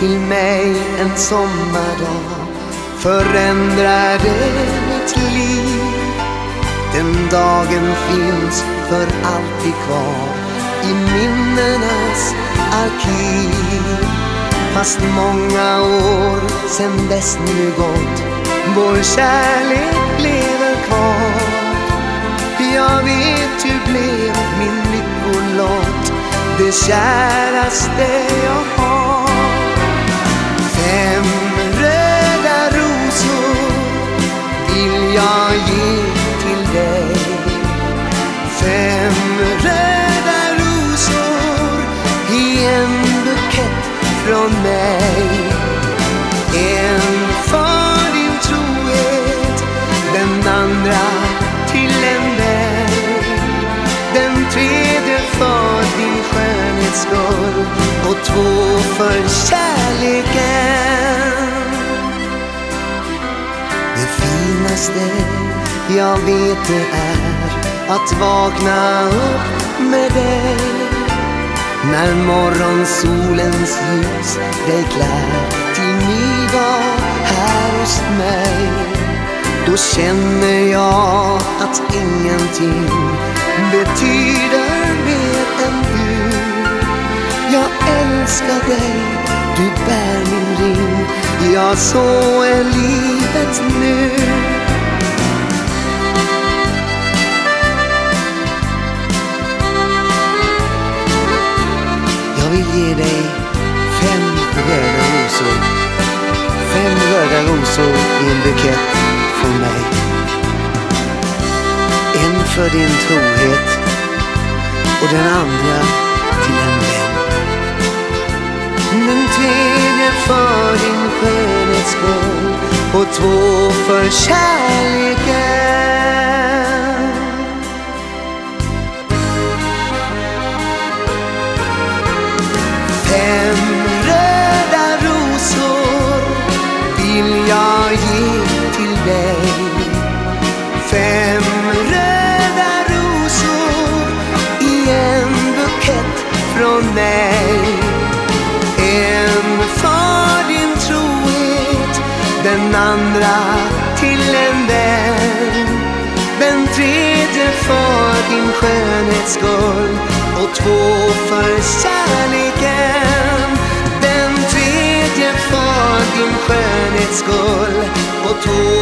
till mig en sommardag förändrade mitt liv. Den dagen finns för alltid kvar i minnenas arkiv. Fast många år sen dess nu gått, vår kärlek lever kvar. Jag vet du blev min lyckolott, det käraste jag har. 5 röda rosor vill jag ge till dig. 5 röda rosor i en bukett från mig. En för din trohet, den andra till en vän. Den tredje för din skönhets skull och 2 för kärleken. Det finaste jag vet det är att vakna upp med dig. När morgonsolens ljus dig klär till ny dag här hos mig. Då känner jag att ingenting betyder mer än du. Jag älskar dig, du bär min ring. Ja, så är livet nu. Jag vill ge dig 5 röda rosor. 5 röda rosor i en bukett från mig. En för din trohet och den andra till en vän. Den tredje för din skönhets skull och 2 för kärleken. 5 röda rosor vill jag ge till dig. 5 röda rosor i en bukett från mig. En för din trohet, den andra till en vän. Den tredje för din skönhets skull och 2 för kärleken. Den tredje för din skönhets skull och 2